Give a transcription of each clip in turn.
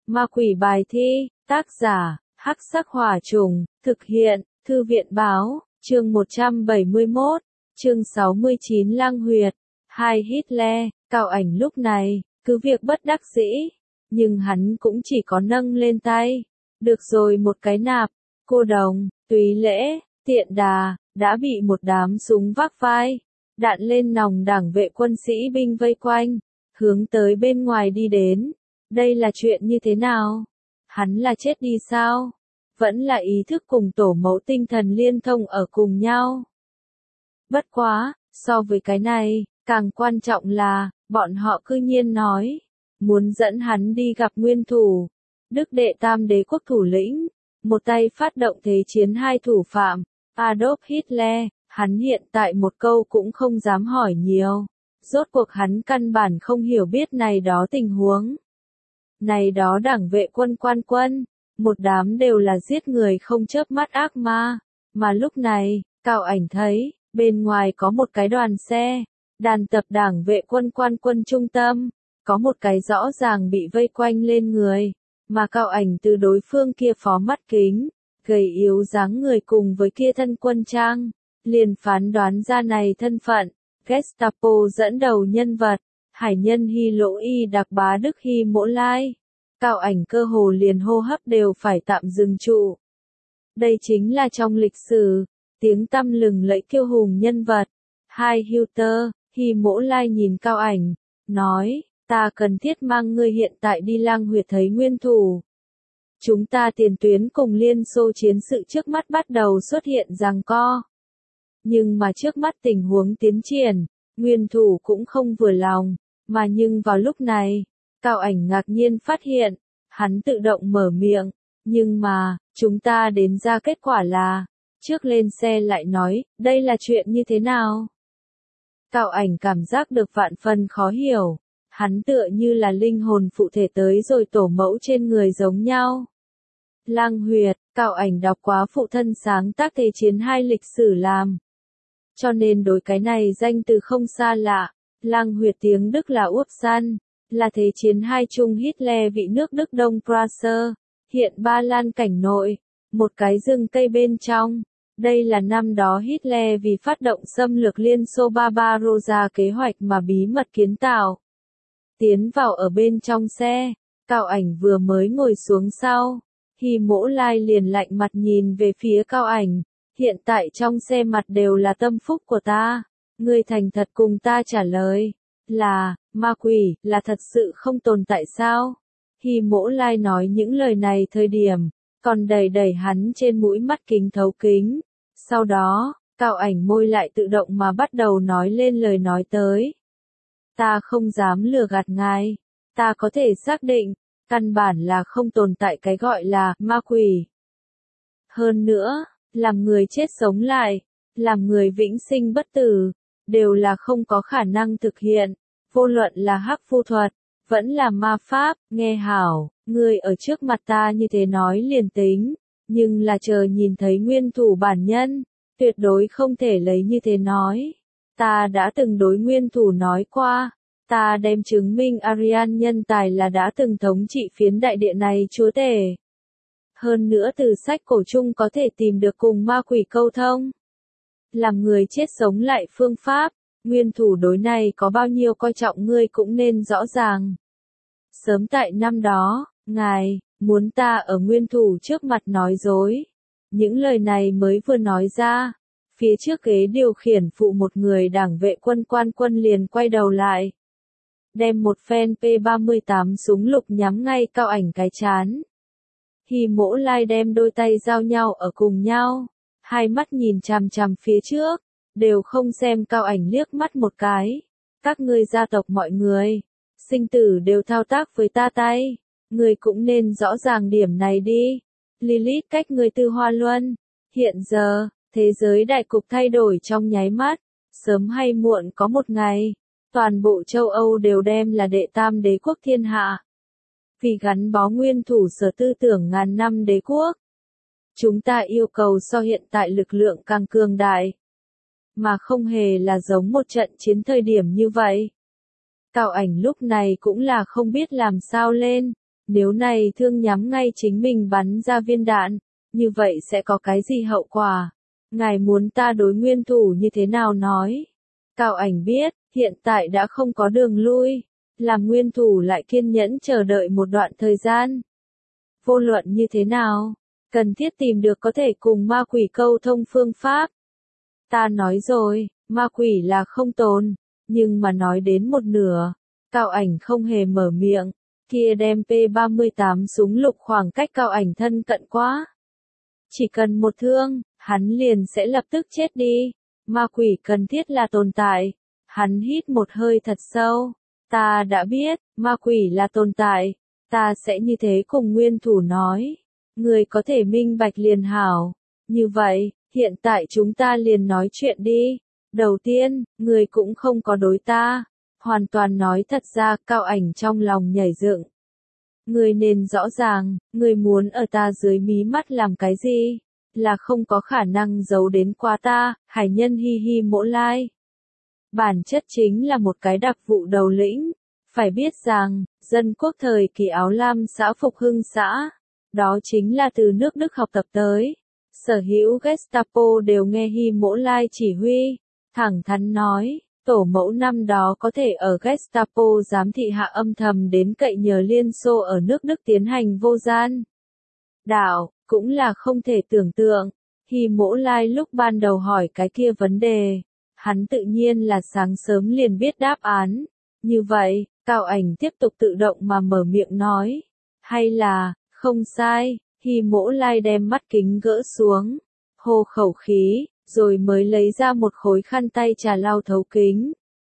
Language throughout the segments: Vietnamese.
Ma quỷ bài thi, tác giả, Hắc Sắc Hỏa Trùng, thực hiện, Thư viện báo, chương 171, chương 69 Lăng Huyệt, 2 Hitler, Cao Ảnh lúc này, cứ việc bất đắc dĩ, nhưng hắn cũng chỉ có nâng lên tay. Được rồi, một cái nạp, cô đồng, Túy Lễ, Tiện Đà, đã bị một đám súng vác vai, đạn lên nòng đảng vệ quân sĩ binh vây quanh, hướng tới bên ngoài đi đến. Đây là chuyện như thế nào? Hắn là chết đi sao? Vẫn là ý thức cùng tổ mẫu tinh thần liên thông ở cùng nhau. Bất quá, so với cái này, càng quan trọng là, bọn họ cư nhiên nói, muốn dẫn hắn đi gặp nguyên thủ, Đức đệ tam đế quốc thủ lĩnh, một tay phát động thế chiến hai thủ phạm, Adolf Hitler. Hắn hiện tại một câu cũng không dám hỏi nhiều. Rốt cuộc hắn căn bản không hiểu biết này đó tình huống. Này đó đảng vệ quân quan quân, một đám đều là giết người không chớp mắt ác ma. Mà lúc này, Cao Ảnh thấy, bên ngoài có một cái đoàn xe, đàn tập đảng vệ quân quan quân trung tâm, có một cái rõ ràng bị vây quanh lên người. Mà Cao Ảnh từ đối phương kia phó mắt kính, gầy yếu dáng người cùng với kia thân quân trang, liền phán đoán ra này thân phận, Gestapo dẫn đầu nhân vật, hải nhân Hy Lỗ Y đặc bá Đức Hy Mỗ Lai. Cao Ảnh cơ hồ liền hô hấp đều phải tạm dừng trụ. Đây chính là trong lịch sử, tiếng tăm lừng lẫy kiêu hùng nhân vật. Hai Hilter, Hy Mỗ Lai nhìn Cao Ảnh, nói, ta cần thiết mang ngươi hiện tại đi Lang Huyệt thấy nguyên thủ. Chúng ta tiền tuyến cùng Liên Xô chiến sự trước mắt bắt đầu xuất hiện giằng co. Nhưng mà trước mắt tình huống tiến triển, nguyên thủ cũng không vừa lòng, mà nhưng vào lúc này, Cao Ảnh ngạc nhiên phát hiện, hắn tự động mở miệng, nhưng mà, chúng ta đến ra kết quả là, trước lên xe lại nói, đây là chuyện như thế nào? Cao Ảnh cảm giác được vạn phần khó hiểu, hắn tựa như là linh hồn phụ thể tới rồi tổ mẫu trên người giống nhau. Lang Huyệt, Cao Ảnh đọc quá phụ thân sáng tác thế chiến hai lịch sử làm. Cho nên đối cái này danh từ không xa lạ, Lang Huyệt tiếng Đức là Upsan, là thế chiến hai chung Hitler vị nước Đức Đông Prussia, hiện Ba Lan cảnh nội, một cái rừng cây bên trong. Đây là năm đó Hitler vì phát động xâm lược Liên Xô Barbarossa kế hoạch mà bí mật kiến tạo. Tiến vào ở bên trong xe, Cao Ảnh vừa mới ngồi xuống sau, Hy Mỗ Lai liền lạnh mặt nhìn về phía Cao Ảnh. Hiện tại trong xe mặt đều là tâm phúc của ta. Ngươi thành thật cùng ta trả lời. Là, ma quỷ, là thật sự không tồn tại sao? Hy Mỗ Lai nói những lời này thời điểm, còn đẩy đẩy hắn trên mũi mắt kính thấu kính. Sau đó, Cao Ảnh môi lại tự động mà bắt đầu nói lên lời nói tới. Ta không dám lừa gạt ngài. Ta có thể xác định, căn bản là không tồn tại cái gọi là ma quỷ. Hơn nữa, làm người chết sống lại, làm người vĩnh sinh bất tử, đều là không có khả năng thực hiện, vô luận là hắc phu thuật, vẫn là ma pháp. Nghe hảo, ngươi ở trước mặt ta như thế nói liền tính, nhưng là chờ nhìn thấy nguyên thủ bản nhân, tuyệt đối không thể lấy như thế nói. Ta đã từng đối nguyên thủ nói qua, ta đem chứng minh Aryan nhân tài là đã từng thống trị phiến đại địa này chúa tể. Hơn nữa từ sách cổ chung có thể tìm được cùng ma quỷ câu thông. Làm người chết sống lại phương pháp, nguyên thủ đối này có bao nhiêu coi trọng ngươi cũng nên rõ ràng. Sớm tại năm đó, ngài, muốn ta ở nguyên thủ trước mặt nói dối. Những lời này mới vừa nói ra, phía trước ghế điều khiển phụ một người đảng vệ quân quan quân liền quay đầu lại. Đem một phen P38 súng lục nhắm ngay Cao Ảnh cái chán. Hy Mỗ Lai đem đôi tay giao nhau ở cùng nhau, hai mắt nhìn chằm chằm phía trước, đều không xem Cao Ảnh liếc mắt một cái. Các ngươi gia tộc mọi người, sinh tử đều thao tác với ta tay, ngươi cũng nên rõ ràng điểm này đi. Lilith cách ngươi Tư Hoa Luân, hiện giờ, thế giới đại cục thay đổi trong nháy mắt, sớm hay muộn có một ngày, toàn bộ châu Âu đều đem là đệ tam đế quốc thiên hạ. Vì gắn bó nguyên thủ sở tư tưởng ngàn năm đế quốc, chúng ta yêu cầu so hiện tại lực lượng càng cường đại, mà không hề là giống một trận chiến thời điểm như vậy. Cao Ảnh lúc này cũng là không biết làm sao lên, Nếu này thương nhắm ngay chính mình bắn ra viên đạn, như vậy sẽ có cái gì hậu quả? Ngài muốn ta đối nguyên thủ như thế nào nói? Cao Ảnh biết, hiện tại đã không có đường lui, làm nguyên thủ lại kiên nhẫn chờ đợi một đoạn thời gian. Vô luận như thế nào, cần thiết tìm được có thể cùng ma quỷ câu thông phương pháp. Ta nói rồi, ma quỷ là không tồn, nhưng mà nói đến một nửa, Cao Ảnh không hề mở miệng, kia đem P38 súng lục khoảng cách Cao Ảnh thân cận quá. Chỉ cần một thương, hắn liền sẽ lập tức chết đi. Ma quỷ cần thiết là tồn tại. Hắn hít một hơi thật sâu. Ta đã biết, ma quỷ là tồn tại. Ta sẽ như thế cùng nguyên thủ nói. Người có thể minh bạch liền hảo. Như vậy, hiện tại chúng ta liền nói chuyện đi. Đầu tiên, người cũng không có đối ta. Hoàn toàn nói thật ra, Cao Ảnh trong lòng nhảy dựng. Người nên rõ ràng, người muốn ở ta dưới mí mắt làm cái gì? Là không có khả năng giấu đến qua ta, hải nhân hi hi Mỗ Lai. Bản chất chính là một cái đặc vụ đầu lĩnh. Phải biết rằng, dân quốc thời kỳ áo lam xã Phục Hưng xã, đó chính là từ nước Đức học tập tới. Sở hữu Gestapo đều nghe hi Mỗ Lai chỉ huy. Thẳng thắn nói, tổ mẫu năm đó có thể ở Gestapo giám thị hạ âm thầm đến cậy nhờ Liên Xô ở nước Đức tiến hành vô gian đạo, cũng là không thể tưởng tượng. Hi Mỗ Lai lúc ban đầu hỏi cái kia vấn đề, hắn tự nhiên là sáng sớm liền biết đáp án. Như vậy, Cao Ảnh tiếp tục tự động mà mở miệng nói. Hay là, không sai, Hi Mỗ Lai đem mắt kính gỡ xuống, hô khẩu khí, rồi mới lấy ra một khối khăn tay trà lau thấu kính.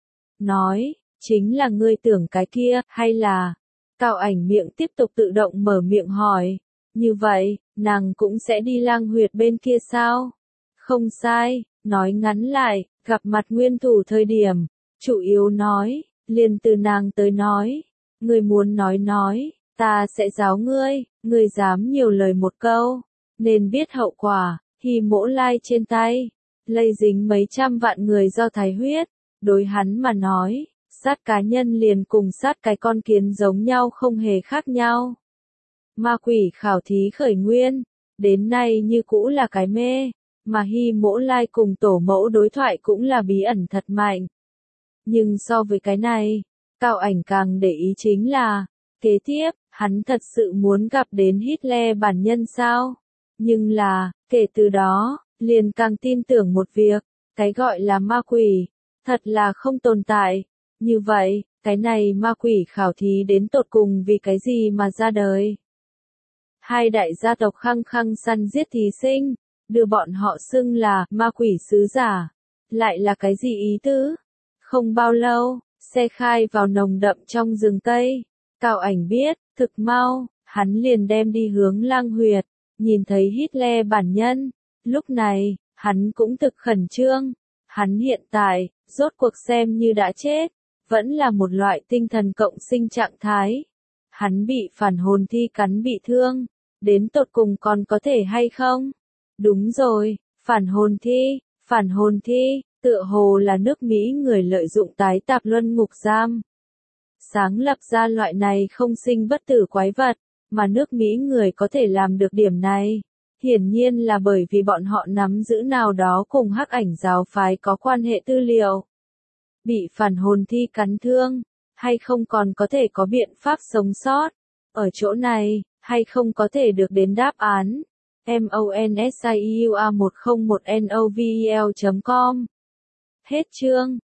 Nói, chính là ngươi tưởng cái kia, hay là... Cao Ảnh miệng tiếp tục tự động mở miệng hỏi. Như vậy, nàng cũng sẽ đi Lang Huyệt bên kia sao? Không sai, nói ngắn lại, gặp mặt nguyên thủ thời điểm, chủ yếu nói, liền từ nàng tới nói. Ngươi muốn nói, ta sẽ giáo ngươi, ngươi dám nhiều lời một câu, nên biết hậu quả. Hi Mỗ Lai trên tay, lây dính mấy trăm vạn người do Thái huyết, đối hắn mà nói, sát cá nhân liền cùng sát cái con kiến giống nhau không hề khác nhau. Ma quỷ khảo thí khởi nguyên, đến nay như cũ là cái mê, mà Hi Mỗ Lai cùng tổ mẫu đối thoại cũng là bí ẩn thật mạnh. Nhưng so với cái này, Cao Ảnh càng để ý chính là, kế tiếp, hắn thật sự muốn gặp đến Hitler bản nhân sao? Nhưng là, kể từ đó, liền càng tin tưởng một việc, cái gọi là ma quỷ, thật là không tồn tại. Như vậy, cái này ma quỷ khảo thí đến tột cùng vì cái gì mà ra đời? Hai đại gia tộc khăng khăng săn giết thí sinh, đưa bọn họ xưng là ma quỷ sứ giả. Lại là cái gì ý tứ? Không bao lâu, xe khai vào nồng đậm trong rừng cây. Cao Ảnh biết, thực mau, hắn liền đem đi hướng Lang Huyệt, nhìn thấy Hitler bản nhân. Lúc này, hắn cũng thực khẩn trương. Hắn hiện tại, rốt cuộc xem như đã chết, vẫn là một loại tinh thần cộng sinh trạng thái. Hắn bị phản hồn thi cắn bị thương, đến tột cùng còn có thể hay không? Đúng rồi, phản hồn thi, tựa hồ là nước Mỹ người lợi dụng tái tạp luân ngục giam. Sáng lập ra loại này không sinh bất tử quái vật, mà nước Mỹ người có thể làm được điểm này. Hiển nhiên là bởi vì bọn họ nắm giữ nào đó cùng Hắc Ảnh giáo phái có quan hệ tư liệu. Bị phản hồn thi cắn thương, hay không còn có thể có biện pháp sống sót. Ở chỗ này, hay không có thể được đến đáp án. MONSIEUA101NOVEL.com Hết chương.